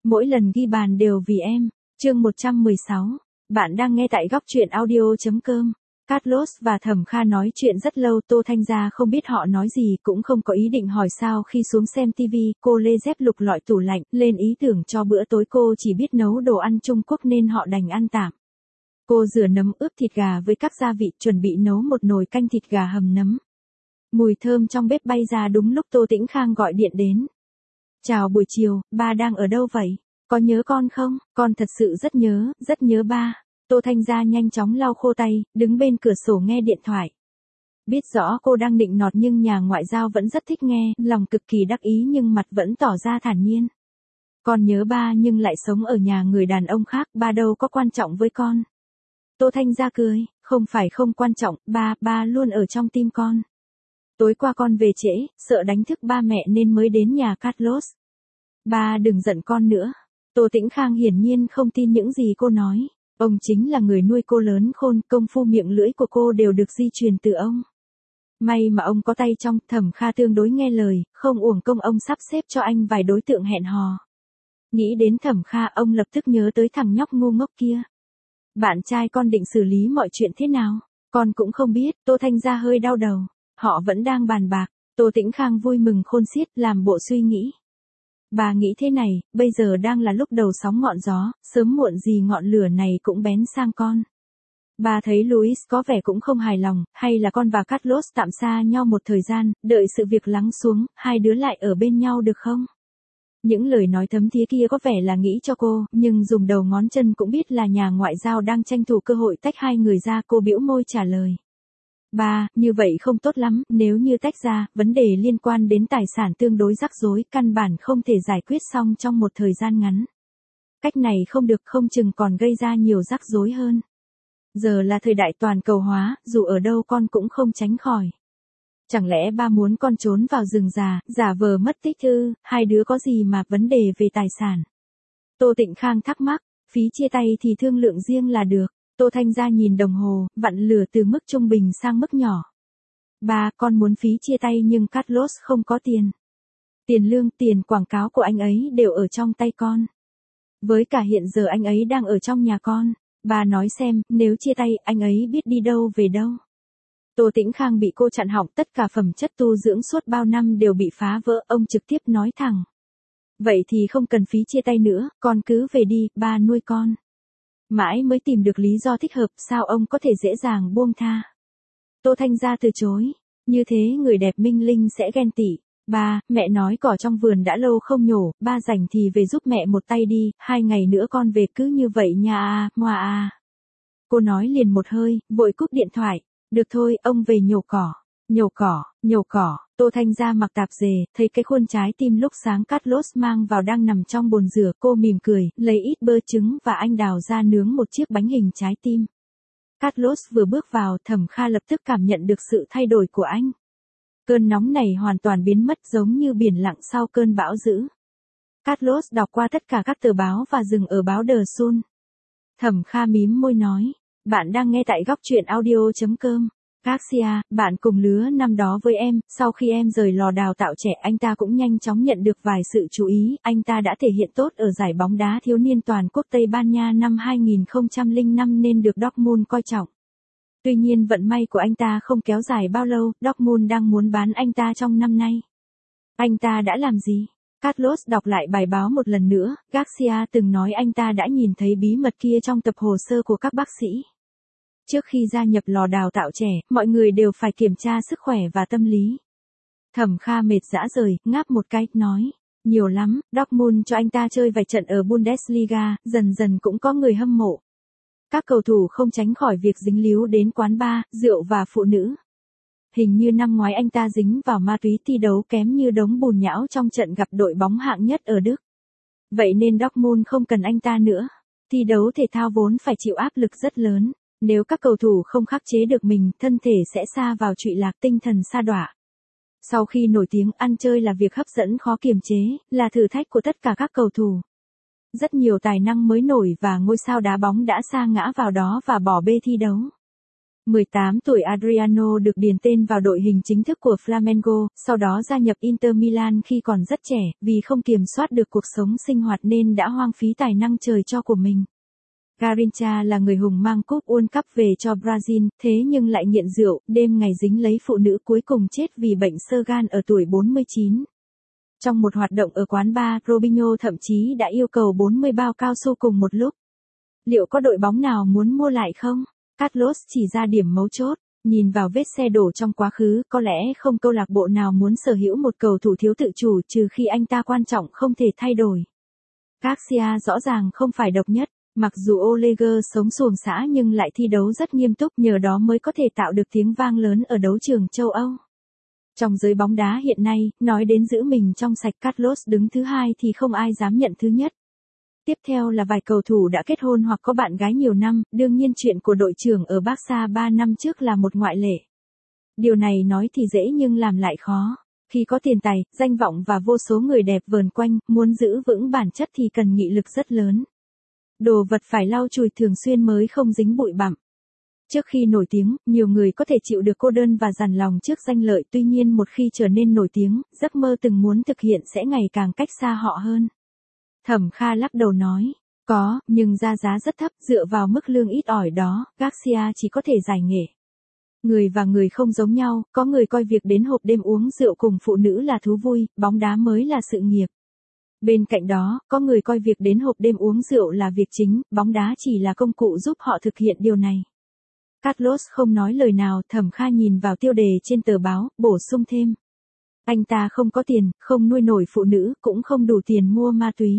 Mỗi lần ghi bàn đều vì em. Chương 116. Bạn đang nghe tại góc truyện audio.com. Carlos và Thẩm Kha nói chuyện rất lâu, Tô Thanh Gia không biết họ nói gì, cũng không có ý định hỏi sao. Khi xuống xem TV, cô lê dép lục lọi tủ lạnh, lên ý tưởng cho bữa tối. Cô chỉ biết nấu đồ ăn Trung Quốc nên họ đành ăn tạm. Cô rửa nấm ướp thịt gà với các gia vị, chuẩn bị nấu một nồi canh thịt gà hầm nấm. Mùi thơm trong bếp bay ra đúng lúc Tô Tĩnh Khang gọi điện đến. Chào buổi chiều, ba đang ở đâu vậy? Có nhớ con không? Con thật sự rất nhớ ba. Tô Thanh Gia nhanh chóng lau khô tay, đứng bên cửa sổ nghe điện thoại. Biết rõ cô đang nịnh nọt nhưng nhà ngoại giao vẫn rất thích nghe, lòng cực kỳ đắc ý nhưng mặt vẫn tỏ ra thản nhiên. Con nhớ ba nhưng lại sống ở nhà người đàn ông khác, ba đâu có quan trọng với con. Tô Thanh Gia cười, không phải không quan trọng, ba luôn ở trong tim con. Tối qua con về trễ, sợ đánh thức ba mẹ nên mới đến nhà Carlos. Ba đừng giận con nữa. Tô Tĩnh Khang hiển nhiên không tin những gì cô nói. Ông chính là người nuôi cô lớn khôn, công phu miệng lưỡi của cô đều được di truyền từ ông. May mà ông có tay trong. Thẩm Kha tương đối nghe lời, không uổng công ông sắp xếp cho anh vài đối tượng hẹn hò. Nghĩ đến Thẩm Kha, ông lập tức nhớ tới thằng nhóc ngu ngốc kia. Bạn trai con định xử lý mọi chuyện thế nào? Con cũng không biết. Tô Thanh Gia hơi đau đầu. Họ vẫn đang bàn bạc. Tô Tĩnh Khang vui mừng khôn xiết, làm bộ suy nghĩ. Bà nghĩ thế này, bây giờ đang là lúc đầu sóng ngọn gió, sớm muộn gì ngọn lửa này cũng bén sang con. Bà thấy Luis có vẻ cũng không hài lòng, hay là con và Carlos tạm xa nhau một thời gian, đợi sự việc lắng xuống, hai đứa lại ở bên nhau được không? Những lời nói thấm thía kia có vẻ là nghĩ cho cô, nhưng dùng đầu ngón chân cũng biết là nhà ngoại giao đang tranh thủ cơ hội tách hai người ra. Cô bĩu môi trả lời. Ba, như vậy không tốt lắm, nếu như tách ra, vấn đề liên quan đến tài sản tương đối rắc rối, căn bản không thể giải quyết xong trong một thời gian ngắn. Cách này không được, không chừng còn gây ra nhiều rắc rối hơn. Giờ là thời đại toàn cầu hóa, dù ở đâu con cũng không tránh khỏi. Chẳng lẽ ba muốn con trốn vào rừng già, giả vờ mất tích ư? Hai đứa có gì mà vấn đề về tài sản? Tô Tĩnh Khang thắc mắc, phí chia tay thì thương lượng riêng là được. Tô Thanh Gia nhìn đồng hồ, vặn lửa từ mức trung bình sang mức nhỏ. Ba, con muốn phí chia tay nhưng Carlos không có tiền. Tiền lương, tiền quảng cáo của anh ấy đều ở trong tay con. Với cả hiện giờ anh ấy đang ở trong nhà con. Ba nói xem, nếu chia tay, anh ấy biết đi đâu về đâu. Tô Tĩnh Khang bị cô chặn họng, tất cả phẩm chất tu dưỡng suốt bao năm đều bị phá vỡ, ông trực tiếp nói thẳng. Vậy thì không cần phí chia tay nữa, con cứ về đi, ba nuôi con. Mãi mới tìm được lý do thích hợp, sao ông có thể dễ dàng buông tha. Tô Thanh Gia từ chối, như thế người đẹp Minh Linh sẽ ghen tị. Ba, mẹ nói cỏ trong vườn đã lâu không nhổ, ba rảnh thì về giúp mẹ một tay đi, 2 ngày nữa con về cứ như vậy nha ngoà à. Cô nói liền một hơi, vội cúp điện thoại. Được thôi, ông về nhổ cỏ. Tô Thanh Gia mặc tạp dề, thấy cái khuôn trái tim lúc sáng Carlos mang vào đang nằm trong bồn rửa, cô mỉm cười, lấy ít bơ trứng và anh đào ra nướng một chiếc bánh hình trái tim. Carlos vừa bước vào, Thẩm Kha lập tức cảm nhận được sự thay đổi của anh. Cơn nóng này hoàn toàn biến mất, giống như biển lặng sau cơn bão dữ. Carlos đọc qua tất cả các tờ báo và dừng ở báo The Sun. Thẩm Kha mím môi nói, bạn đang nghe tại góc truyện audio.com. Garcia, bạn cùng lứa năm đó với em, sau khi em rời lò đào tạo trẻ, anh ta cũng nhanh chóng nhận được vài sự chú ý, anh ta đã thể hiện tốt ở giải bóng đá thiếu niên toàn quốc Tây Ban Nha năm 2005 nên được Dortmund coi trọng. Tuy nhiên vận may của anh ta không kéo dài bao lâu, Dortmund đang muốn bán anh ta trong năm nay. Anh ta đã làm gì? Carlos đọc lại bài báo một lần nữa, Garcia từng nói anh ta đã nhìn thấy bí mật kia trong tập hồ sơ của các bác sĩ. Trước khi gia nhập lò đào tạo trẻ, mọi người đều phải kiểm tra sức khỏe và tâm lý. Thẩm Kha mệt rã rời, ngáp một cái, nói, nhiều lắm, Dortmund cho anh ta chơi vài trận ở Bundesliga, dần dần cũng có người hâm mộ. Các cầu thủ không tránh khỏi việc dính líu đến quán bar, rượu và phụ nữ. Hình như năm ngoái anh ta dính vào ma túy, thi đấu kém như đống bùn nhão trong trận gặp đội bóng hạng nhất ở Đức. Vậy nên Dortmund không cần anh ta nữa. Thi đấu thể thao vốn phải chịu áp lực rất lớn. Nếu các cầu thủ không khắc chế được mình, thân thể sẽ sa vào trụy lạc, tinh thần sa đọa. Sau khi nổi tiếng, ăn chơi là việc hấp dẫn khó kiềm chế, là thử thách của tất cả các cầu thủ. Rất nhiều tài năng mới nổi và ngôi sao đá bóng đã sa ngã vào đó và bỏ bê thi đấu. 18 tuổi Adriano được điền tên vào đội hình chính thức của Flamengo, sau đó gia nhập Inter Milan khi còn rất trẻ, vì không kiểm soát được cuộc sống sinh hoạt nên đã hoang phí tài năng trời cho của mình. Garrincha là người hùng mang cúp World Cup về cho Brazil, thế nhưng lại nghiện rượu, đêm ngày dính lấy phụ nữ cuối cùng chết vì bệnh xơ gan ở tuổi 49. Trong một hoạt động ở quán bar, Robinho thậm chí đã yêu cầu 40 bao cao su cùng một lúc. Liệu có đội bóng nào muốn mua lại không? Carlos chỉ ra điểm mấu chốt, nhìn vào vết xe đổ trong quá khứ, có lẽ không câu lạc bộ nào muốn sở hữu một cầu thủ thiếu tự chủ trừ khi anh ta quan trọng không thể thay đổi. Garcia rõ ràng không phải độc nhất, mặc dù Oleger sống xuồng xã nhưng lại thi đấu rất nghiêm túc, nhờ đó mới có thể tạo được tiếng vang lớn ở đấu trường châu Âu. Trong giới bóng đá hiện nay, nói đến giữ mình trong sạch, Carlos đứng thứ hai thì không ai dám nhận thứ nhất. Tiếp theo là vài cầu thủ đã kết hôn hoặc có bạn gái nhiều năm, đương nhiên chuyện của đội trưởng ở Barca 3 năm trước là một ngoại lệ. Điều này nói thì dễ nhưng làm lại khó. Khi có tiền tài, danh vọng và vô số người đẹp vờn quanh, muốn giữ vững bản chất thì cần nghị lực rất lớn. Đồ vật phải lau chùi thường xuyên mới không dính bụi bặm. Trước khi nổi tiếng, nhiều người có thể chịu được cô đơn và dằn lòng trước danh lợi, tuy nhiên một khi trở nên nổi tiếng, giấc mơ từng muốn thực hiện sẽ ngày càng cách xa họ hơn. Thẩm Kha lắc đầu nói, có, nhưng giá rất thấp, dựa vào mức lương ít ỏi đó, Garcia chỉ có thể giải nghệ. Người và người không giống nhau, có người coi việc đến hộp đêm uống rượu cùng phụ nữ là thú vui, bóng đá mới là sự nghiệp. Bên cạnh đó, có người coi việc đến hộp đêm uống rượu là việc chính, bóng đá chỉ là công cụ giúp họ thực hiện điều này. Carlos không nói lời nào, Thẩm Kha nhìn vào tiêu đề trên tờ báo, bổ sung thêm. Anh ta không có tiền, không nuôi nổi phụ nữ, cũng không đủ tiền mua ma túy.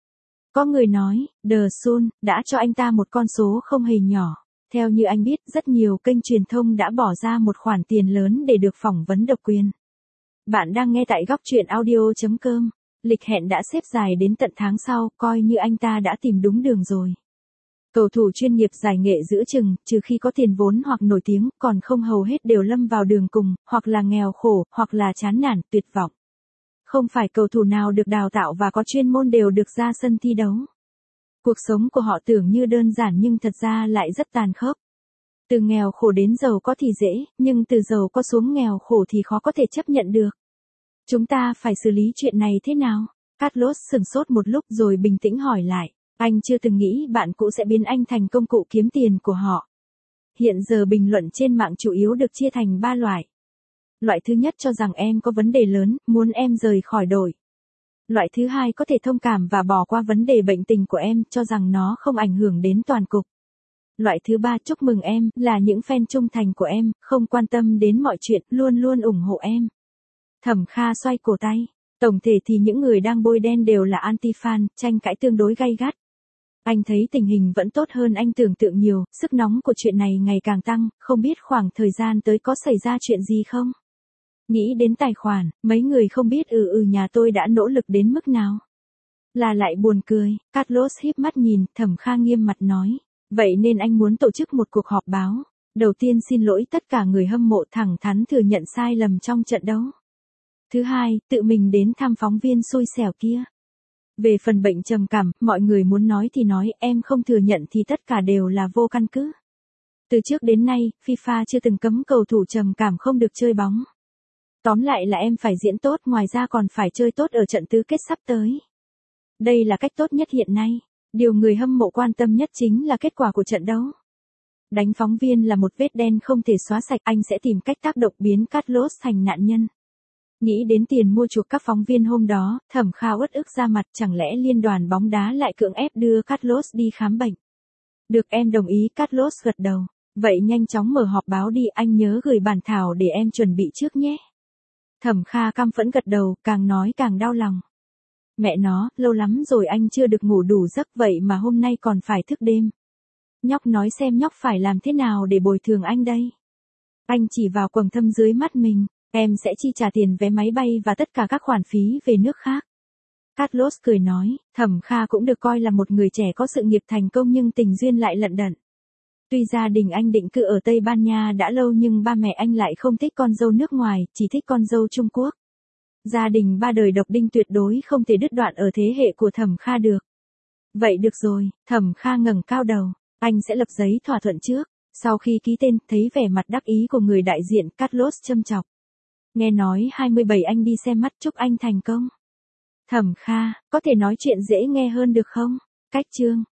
Có người nói, The Sun đã cho anh ta một con số không hề nhỏ. Theo như anh biết, rất nhiều kênh truyền thông đã bỏ ra một khoản tiền lớn để được phỏng vấn độc quyền. Bạn đang nghe tại góc truyện audio.com. Lịch hẹn đã xếp dài đến tận tháng sau, coi như anh ta đã tìm đúng đường rồi. Cầu thủ chuyên nghiệp giải nghệ giữa chừng, trừ khi có tiền vốn hoặc nổi tiếng, còn không hầu hết đều lâm vào đường cùng, hoặc là nghèo khổ, hoặc là chán nản, tuyệt vọng. Không phải cầu thủ nào được đào tạo và có chuyên môn đều được ra sân thi đấu. Cuộc sống của họ tưởng như đơn giản nhưng thật ra lại rất tàn khốc. Từ nghèo khổ đến giàu có thì dễ, nhưng từ giàu có xuống nghèo khổ thì khó có thể chấp nhận được. Chúng ta phải xử lý chuyện này thế nào? Carlos sửng sốt một lúc rồi bình tĩnh hỏi lại. Anh chưa từng nghĩ bạn cũ sẽ biến anh thành công cụ kiếm tiền của họ. Hiện giờ bình luận trên mạng chủ yếu được chia thành 3 loại. Loại thứ nhất cho rằng em có vấn đề lớn, muốn em rời khỏi đội. Loại thứ hai có thể thông cảm và bỏ qua vấn đề bệnh tình của em, cho rằng nó không ảnh hưởng đến toàn cục. Loại thứ ba chúc mừng em, là những fan trung thành của em, không quan tâm đến mọi chuyện, luôn luôn ủng hộ em. Thẩm Kha xoay cổ tay. Tổng thể thì những người đang bôi đen đều là anti-fan, tranh cãi tương đối gay gắt. Anh thấy tình hình vẫn tốt hơn anh tưởng tượng nhiều, sức nóng của chuyện này ngày càng tăng, không biết khoảng thời gian tới có xảy ra chuyện gì không? Nghĩ đến tài khoản, mấy người không biết nhà tôi đã nỗ lực đến mức nào. Là lại buồn cười, Carlos híp mắt nhìn, Thẩm Kha nghiêm mặt nói. Vậy nên anh muốn tổ chức một cuộc họp báo. Đầu tiên xin lỗi tất cả người hâm mộ, thẳng thắn thừa nhận sai lầm trong trận đấu. Thứ hai, tự mình đến thăm phóng viên xui xẻo kia. Về phần bệnh trầm cảm, mọi người muốn nói thì nói, em không thừa nhận thì tất cả đều là vô căn cứ. Từ trước đến nay, FIFA chưa từng cấm cầu thủ trầm cảm không được chơi bóng. Tóm lại là em phải diễn tốt, ngoài ra còn phải chơi tốt ở trận tứ kết sắp tới. Đây là cách tốt nhất hiện nay. Điều người hâm mộ quan tâm nhất chính là kết quả của trận đấu. Đánh phóng viên là một vết đen không thể xóa sạch, anh sẽ tìm cách tác động biến Carlos thành nạn nhân. Nghĩ đến tiền mua chuộc các phóng viên hôm đó, Thẩm Kha uất ức ra mặt, chẳng lẽ liên đoàn bóng đá lại cưỡng ép đưa Carlos đi khám bệnh. Được, em đồng ý, Carlos gật đầu. Vậy nhanh chóng mở họp báo đi, anh nhớ gửi bản thảo để em chuẩn bị trước nhé. Thẩm Kha căm phẫn gật đầu, càng nói càng đau lòng. Mẹ nó, lâu lắm rồi anh chưa được ngủ đủ giấc, vậy mà hôm nay còn phải thức đêm. Nhóc nói xem nhóc phải làm thế nào để bồi thường anh đây. Anh chỉ vào quầng thâm dưới mắt mình. Em sẽ chi trả tiền vé máy bay và tất cả các khoản phí về nước khác. Carlos cười nói, Thẩm Kha cũng được coi là một người trẻ có sự nghiệp thành công nhưng tình duyên lại lận đận. Tuy gia đình anh định cư ở Tây Ban Nha đã lâu nhưng ba mẹ anh lại không thích con dâu nước ngoài, chỉ thích con dâu Trung Quốc. Gia đình ba đời độc đinh tuyệt đối không thể đứt đoạn ở thế hệ của Thẩm Kha được. Vậy được rồi, Thẩm Kha ngẩng cao đầu, anh sẽ lập giấy thỏa thuận trước. Sau khi ký tên, thấy vẻ mặt đắc ý của người đại diện, Carlos châm chọc. Nghe nói 27 anh đi xem mắt, chúc anh thành công. Thẩm Kha, có thể nói chuyện dễ nghe hơn được không? Cách chương.